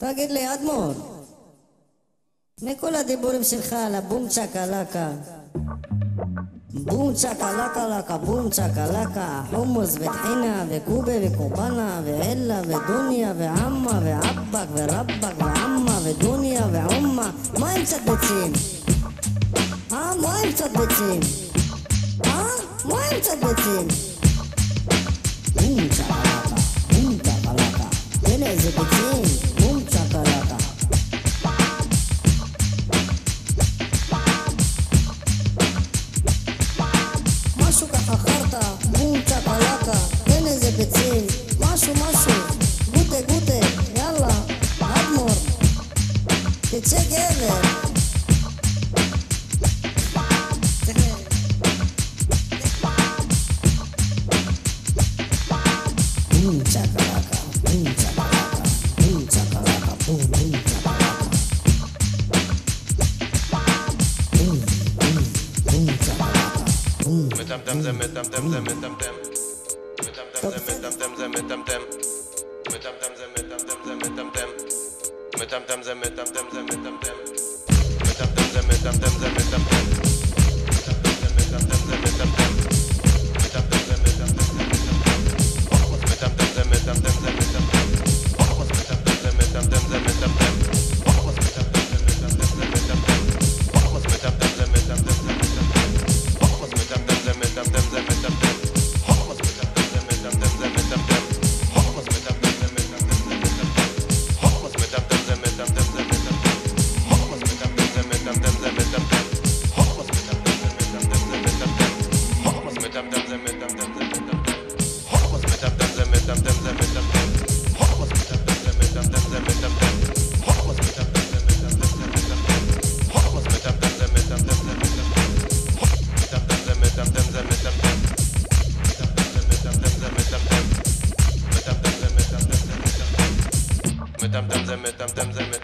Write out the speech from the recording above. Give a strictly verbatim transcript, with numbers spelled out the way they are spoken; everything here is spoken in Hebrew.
תגיד לי, אדמור, מכל הדיבורים שלך על הבום צ'קלקה, בום צ'קלקה לקה, בום צ'קלקה, חומוס וטחינה וקובה וקובנה ואלה ודוניה ועמה ועבק ורבק ועמה ודוניה ועומה, מה הם קצת ביצים? אה? מה הם קצת ביצים? אה? מה הם קצת ביצים? בום צ'קלקה, בום צ'קלקה, תן איזה ביצים, בום צ'קלקה. משהו ככה חרטה, בום צ'קלקה, תן איזה ביצים, משהו משהו, גוטה גוטה, יאללה, אדמור, תצא גבר. Boom chakalaka, boom chakalaka, boom chakalaka, boom boom chakalaka. Boom boom boom chakalaka, boom. Metamtem zem metamtem zem metamtem. Metamtem zem metamtem zem metamtem. Metamtem zem metamtem zem metamtem. Metamtem zem metamtem zem metamtem. Metamtem zem metamtem zem metamtem. Metamtem zem metamtem zem metamtem. Metamtem zem metamtem zem